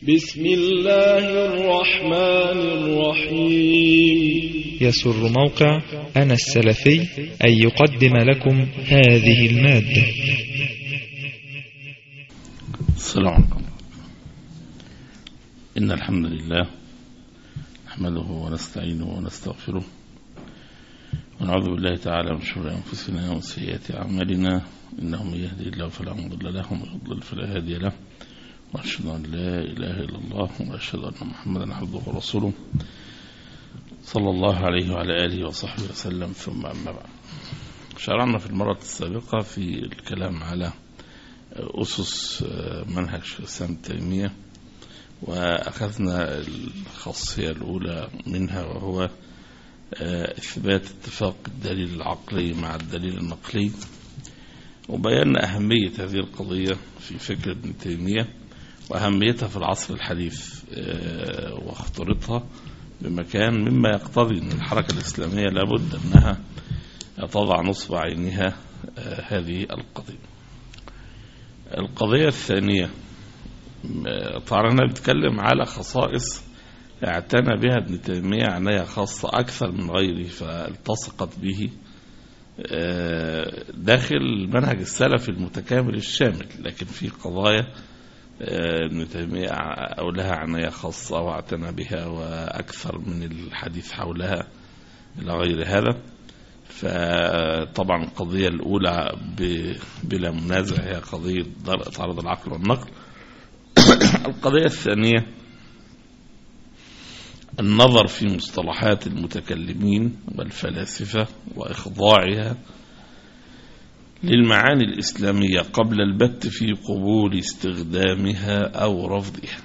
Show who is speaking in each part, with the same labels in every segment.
Speaker 1: بسم الله الرحمن الرحيم.
Speaker 2: يسر موقع أنا السلفي أن يقدم لكم هذه المادة.
Speaker 3: السلام عليكم. إن الحمد لله نحمده ونستعينه ونستغفره ونعوذ بالله تعالى من شرور أنفسنا ومن سيئات أعمالنا، إنه من يهدي الله فلا مضل له ومن يضلل فلا هادي له، وأشهد أن لا إله إلا الله وأشهد أن محمدا عبده ورسوله صلى الله عليه وعلى آله وصحبه وسلم. ثم أما بعد، شرعنا في المرة السابقة في الكلام على أسس منهج الإسلام ابن تيمية، وأخذنا الخاصية الأولى منها وهو إثبات اتفاق الدليل العقلي مع الدليل النقلي، وبينا أهمية هذه القضية في فكر ابن تيمية وأهميتها في العصر الحديث واخطرتها بمكان مما يقتضي أن الحركة الإسلامية لابد أنها تضع نصب عينها هذه القضية. القضية الثانية، طبعا بنتكلم على خصائص اعتنى بها ابن تيمية عناية خاصة أكثر من غيره فالتصقت به داخل المنهج السلفي المتكامل الشامل، لكن في قضايا ابن تيمية أولها عناية خاصة واعتنى بها وأكثر من الحديث حولها إلى غير هذا. فطبعا القضية الأولى بلا منازع هي قضية تعارض العقل والنقل. القضية الثانية النظر في مصطلحات المتكلمين والفلاسفة وإخضاعها للمعاني الإسلامية قبل البت في قبول استخدامها أو رفضها.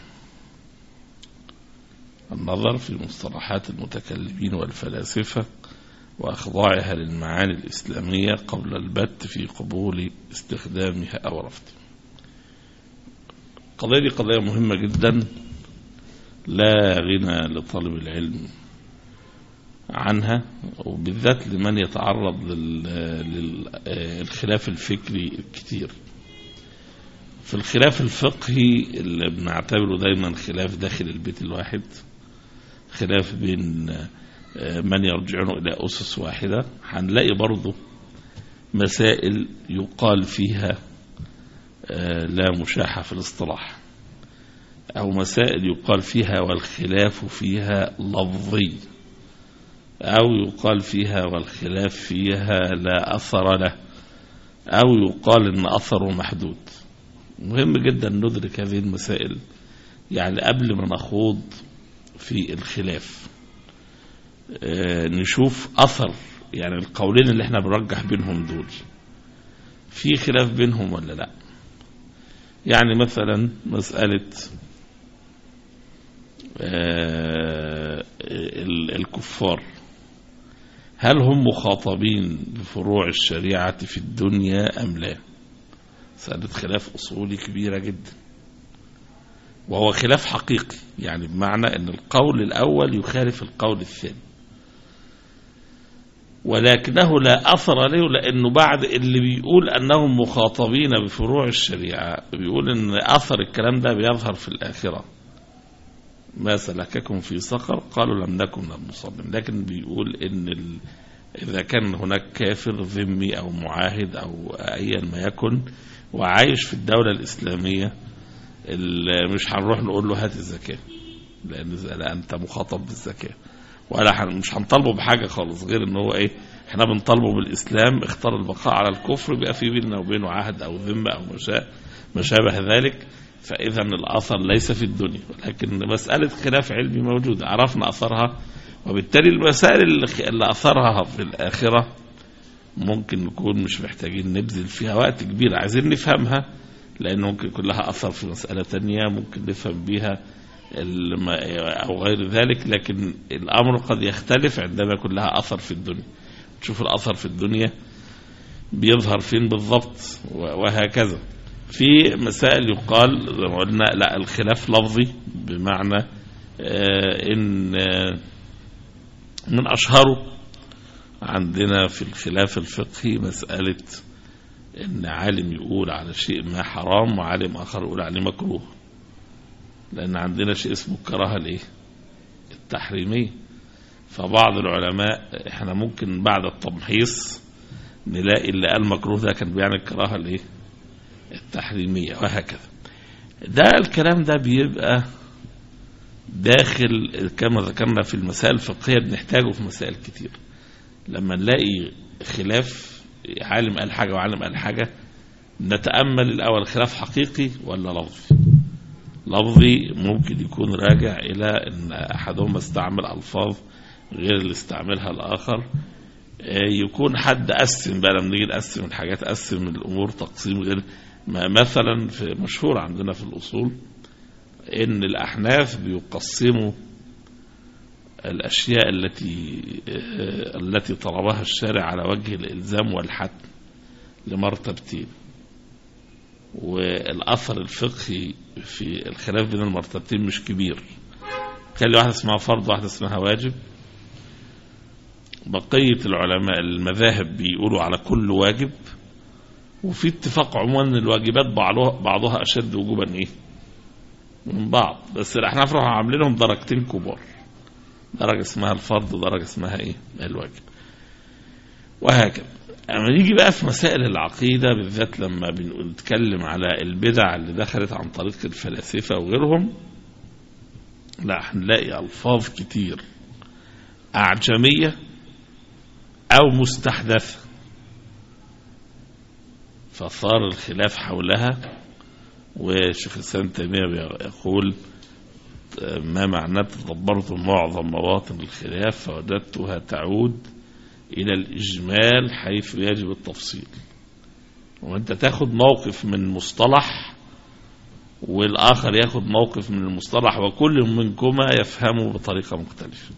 Speaker 3: النظر في مصطلحات المتكلمين والفلاسفة وإخضاعها للمعاني الإسلامية قبل البت في قبول استخدامها أو رفضها. القضية دي قضية مهمة جدا لا غنى لطالب العلم عنها، وبالذات لمن يتعرض للخلاف الفكري الكتير. في الخلاف الفقهي اللي بنعتبره دايما خلاف داخل البيت الواحد، خلاف بين من يرجعون إلى أسس واحدة، هنلاقي برضو مسائل يقال فيها لا مشاحة في الاصطلاح، أو مسائل يقال فيها والخلاف فيها لفظي، أو يقال فيها والخلاف فيها لا أثر له، أو يقال إن أثره محدود. مهم جدا ندرك هذه المسائل يعني قبل ما نخوض في الخلاف، نشوف أثر يعني القولين اللي احنا بنرجح بينهم دول في خلاف بينهم ولا لا. يعني مثلا مسألة الكفار، هل هم مخاطبين بفروع الشريعة في الدنيا أم لا؟ مسألة خلاف أصولي كبيرة جدا، وهو خلاف حقيقي، يعني بمعنى أن القول الأول يخالف القول الثاني، ولكنه لا أثر له، لأنه بعد اللي بيقول أنهم مخاطبين بفروع الشريعة بيقول أن أثر الكلام ده بيظهر في الآخرة. ما سلككم في سقر؟ قالوا لم نكن من المصلين. لكن بيقول ان اذا كان هناك كافر ذمي او معاهد او ايا ما يكن وعايش في الدولة الاسلامية، مش هنروح نقول له هات الزكاة، لان انت مخاطب بالزكاة، ولا مش هنطالبه بحاجة خالص غير ان هو احنا بنطالبه بالاسلام، اختار البقاء على الكفر، بيبقى في بيننا وبينه عهد او ذمة او ما شابه ذلك. فإذا الأثر ليس في الدنيا، لكن مسألة خلاف علمي موجودة عرفنا أثرها، وبالتالي المسائل اللي أثرها في الآخرة ممكن نكون مش محتاجين نبذل فيها وقت كبير، عايزين نفهمها، لأنه ممكن يكون لها أثر في مسألة تانية ممكن نفهم بيها أو غير ذلك. لكن الأمر قد يختلف عندما يكون لها أثر في الدنيا. تشوف الأثر في الدنيا بيظهر فين بالضبط وهكذا. في مسائل يقال زي ما قلنا لا الخلاف لفظي، بمعنى ان من اشهره عندنا في الخلاف الفقهي مسألة ان عالم يقول على شيء ما حرام وعالم اخر يقول عليه مكروه. لأن عندنا شيء اسمه الكراهة الايه التحريمية. فبعض العلماء احنا ممكن بعد التمحيص نلاقي اللي قال مكروه ده كان بيعني الكراهة الايه التحريمية وهكذا. ده الكلام ده بيبقى داخل كما ذكرنا في المسائل الفقهية، بنحتاجه في مسائل كتير. لما نلاقي خلاف عالم قال حاجة وعالم قال حاجة، نتأمل الأول خلاف حقيقي ولا لفظي. لفظي ممكن يكون راجع إلى أن أحدهم استعمل ألفاظ غير اللي استعملها الآخر. يكون حد قسم بقى، لما نيجي نقسم الحاجات قسم الأمور تقسيم غير مثلا في مشهور عندنا في الأصول إن الأحناف بيقسموا الأشياء التي طلبها الشارع على وجه الإلزام والحتم لمرتبتين. والأثر الفقهي في الخلاف بين المرتبتين مش كبير، كان لي واحدة اسمها فرض واحدة اسمها واجب. بقية العلماء المذاهب بيقولوا على كل واجب، وفي اتفاق عموما ان الواجبات بعضها اشد وجوبا ايه من بعض، بس الاحناف راحوا عاملينهم درجتين كبار، درجة اسمها الفرض ودرجة اسمها ايه الواجب وهكذا. اما نيجي بقى في مسائل العقيدة بالذات، لما بنتكلم على البدع اللي دخلت عن طريق الفلاسفة وغيرهم، لا هنلاقي الفاظ كتير اعجمية او مستحدثة، فصار الخلاف حولها. وشيخ الإسلام تيمية يقول ما معنى تدبرت معظم مواطن الخلاف فوجدتها تعود إلى الإجمال حيث يجب التفصيل. وأنت تاخد موقف من مصطلح والآخر ياخد موقف من المصطلح، وكل منكما يفهمه بطريقة مختلفة.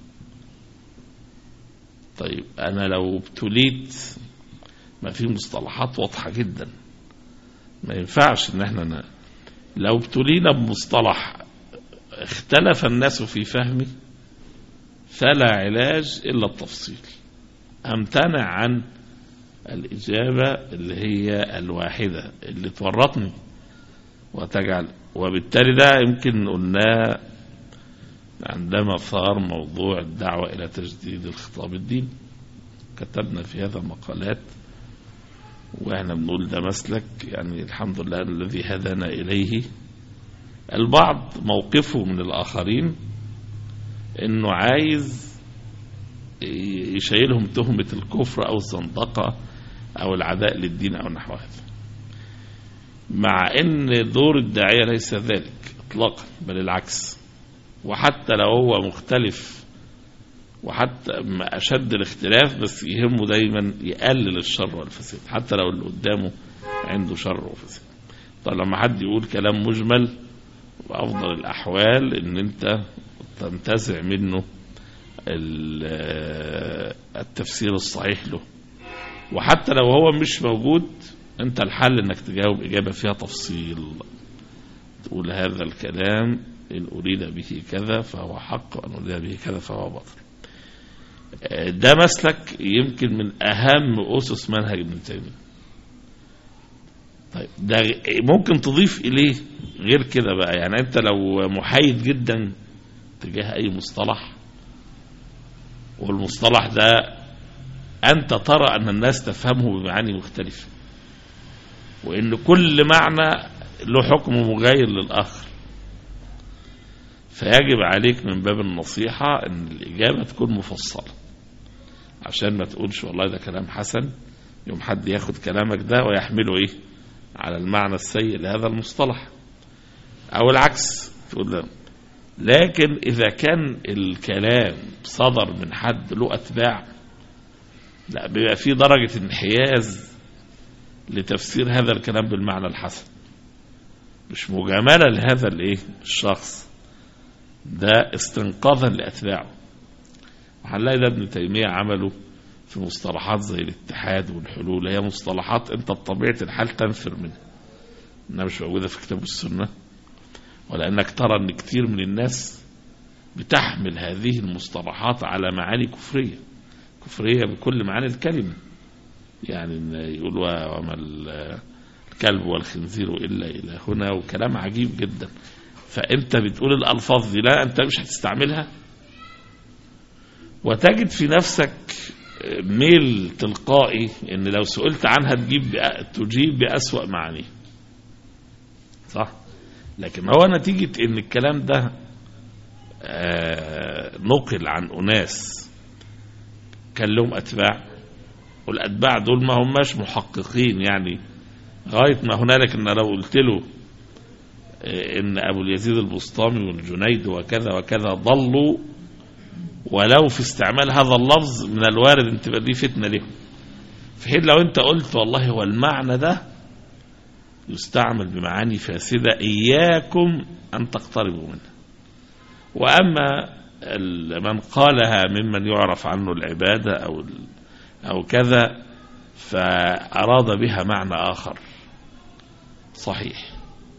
Speaker 3: طيب أنا لو ابتليت، ما في مصطلحات واضحة جدا، ما ينفعش ان احنا لو ابتلينا بمصطلح اختلف الناس في فهمه فلا علاج الا التفصيل. امتنع عن الاجابة اللي هي الواحدة اللي تورطني وتجعل، وبالتالي ده يمكن قلناه عندما صار موضوع الدعوة الى تجديد الخطاب الديني، كتبنا في هذا مقالات واحنا بنقول ده مسلك يعني الحمد لله الذي هدانا إليه. البعض موقفه من الآخرين انه عايز يشيلهم تهمة الكفر او الزندقة او العداء للدين او نحو هذا، مع ان دور الداعية ليس ذلك اطلاقا، بل العكس. وحتى لو هو مختلف وحتى أشد الاختلاف، بس يهمه دايما يقلل الشر والفساد حتى لو اللي قدامه عنده شر وفساد. طيب لما حد يقول كلام مجمل، وأفضل الأحوال إن أنت تنتزع منه التفسير الصحيح له، وحتى لو هو مش موجود أنت الحل إنك تجاوب إجابة فيها تفصيل، تقول هذا الكلام إن أريد به كذا فهو حق، وأن أريد به كذا فهو باطل. ده مسلك يمكن من أهم أسس منهج ابن تيمية. طيب ده ممكن تضيف إليه غير كده بقى، يعني أنت لو محايد جدا تجاه أي مصطلح، والمصطلح ده أنت ترى أن الناس تفهمه بمعاني مختلفة، وإن كل معنى له حكم مغاير للآخر، فيجب عليك من باب النصيحة أن الإجابة تكون مفصلة، عشان ما تقولش والله ده كلام حسن يوم حد ياخد كلامك ده ويحمله إيه على المعنى السيء لهذا المصطلح، أو العكس تقول له. لكن إذا كان الكلام صدر من حد له أتباع، لا بيبقى فيه درجة انحياز لتفسير هذا الكلام بالمعنى الحسن، مش مجاملة لهذا الايه الشخص ده، استنقاذا لأتباعه. وهنلاقي ده ابن تيمية عمله في مصطلحات زي الاتحاد والحلول، هي مصطلحات انت بطبيعة الحال تنفر منها، انها مش موجودة في كتاب السنة، ولأنك ترى ان كتير من الناس بتحمل هذه المصطلحات على معاني كفرية، كفرية بكل معاني الكلمة. يعني يقول وما الكلب والخنزير إلا إلهنا، وكلام عجيب جدا. فأنت بتقول الألفاظ دي لا أنت مش هتستعملها، وتجد في نفسك ميل تلقائي إن لو سئلت عنها تجيب بأسوأ معانيه. صح؟ لكن هو نتيجة إن الكلام ده نقل عن أناس كان لهم أتباع، والأتباع دول ما هماش محققين يعني غاية ما هنالك. إن لو قلت له إن أبو اليزيد البسطامي والجنيد وكذا وكذا ضلوا ولو في استعمال هذا اللفظ، من الوارد أن تبقى دي فتنة لهم. في حين لو أنت قلت والله هو المعنى ده يستعمل بمعاني فاسدة إياكم أن تقتربوا منها. وأما من قالها ممن يعرف عنه العبادة أو كذا فأراد بها معنى آخر صحيح،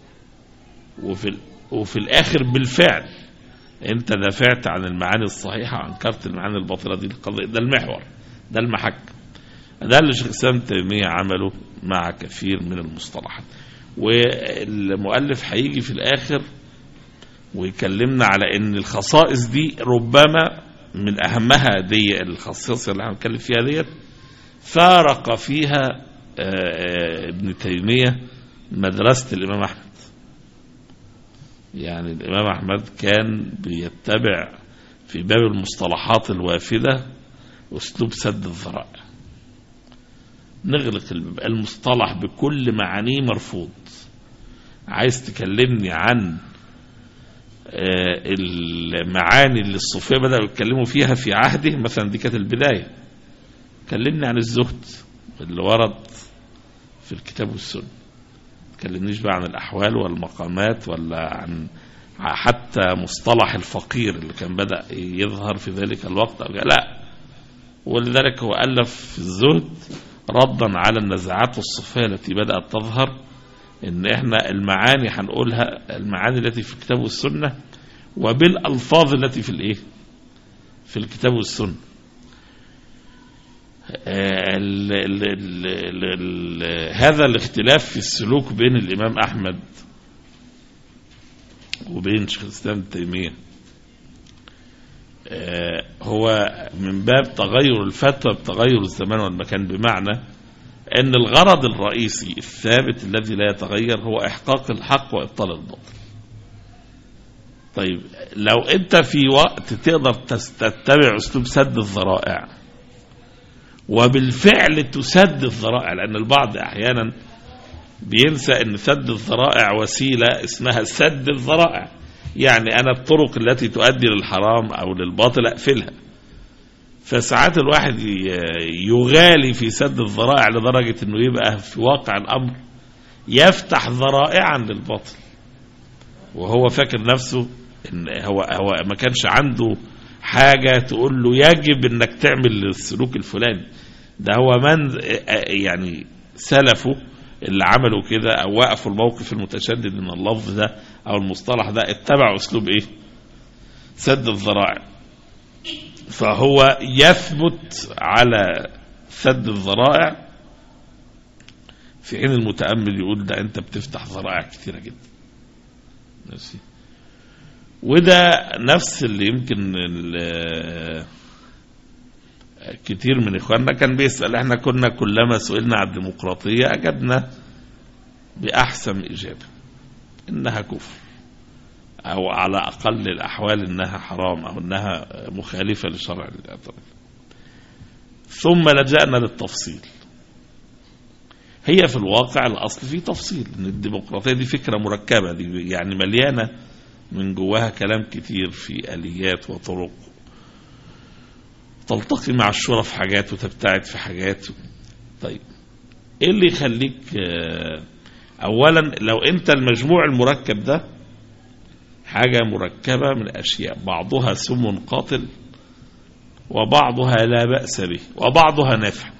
Speaker 3: وفي الآخر بالفعل أنت دافعت عن المعاني الصحيحة وأنكرت المعاني الباطلة. دي القضية، ده المحور، ده المحك، ده اللي شيخ الإسلام ابن تيمية عمله مع كثير من المصطلحات. والمؤلف هيجي في الآخر ويكلمنا على ان الخصائص دي ربما من اهمها دي الخصائص اللي هنتكلم فيها ديت فارق فيها ابن تيمية مدرسة الامام احمد. يعني الامام احمد كان بيتبع في باب المصطلحات الوافدة اسلوب سد الذرائع، نغلق المصطلح بكل معانيه مرفوض. عايز تكلمني عن المعاني اللي الصوفية بدأوا يتكلموا فيها في عهده، مثلا دي كانت البداية، كلمني عن الزهد اللي ورد في الكتاب والسنة، تكلمنيش بقى عن الأحوال والمقامات ولا عن حتى مصطلح الفقير اللي كان بدأ يظهر في ذلك الوقت لا. ولذلك هو ألف في الزهد ردا على النزاعات الصوفية التي بدأت تظهر، ان احنا المعاني هنقولها المعاني التي في الكتاب والسنة وبالالفاظ التي في الايه في الكتاب والسنة. هذا الاختلاف في السلوك بين الامام احمد وبين شيخ الاسلام ابن تيمية هو من باب تغير الفتوى بتغير الزمان والمكان، بمعنى أن الغرض الرئيسي الثابت الذي لا يتغير هو إحقاق الحق وإبطال الباطل. طيب لو أنت في وقت تقدر تتبع أسلوب سد الذرائع وبالفعل تسد الذرائع، لأن البعض أحيانا بينسى أن سد الذرائع وسيلة اسمها سد الذرائع، يعني أنا الطرق التي تؤدي للحرام أو للباطل أقفلها. فساعات الواحد يغالي في سد الذرائع لدرجة أنه يبقى في واقع الأمر يفتح ذرائعا للباطل، وهو فاكر نفسه إن هو ما كانش عنده حاجة تقول له يجب أنك تعمل السلوك الفلاني. ده هو من يعني سلفه اللي عملوا كده أو وقفوا الموقف المتشدد من اللفظ ده أو المصطلح ده اتبعوا أسلوب إيه؟ سد الذرائع. فهو يثبت على سد الذرائع في حين المتأمل يقول ده أنت بتفتح ذرائع كثيرة جدا. وده نفس اللي يمكن كتير من إخواننا كان بيسأل. احنا كنا كلما سئلنا عن الديمقراطية أجبنا بأحسن إجابة إنها كفر، أو على أقل الأحوال إنها حرام أو إنها مخالفة لشرع الله. ثم لجأنا للتفصيل. هي في الواقع الأصل في تفصيل، إن الديمقراطية دي فكرة مركبة، دي يعني مليانة من جواها كلام كتير في آليات وطرق، تلتقي مع الشورى في حاجات وتبتعد في حاجات. طيب إيه اللي يخليك أولا لو أنت المجموع المركب ده حاجة مركبة من أشياء بعضها سم قاتل وبعضها لا بأس به وبعضها نافع،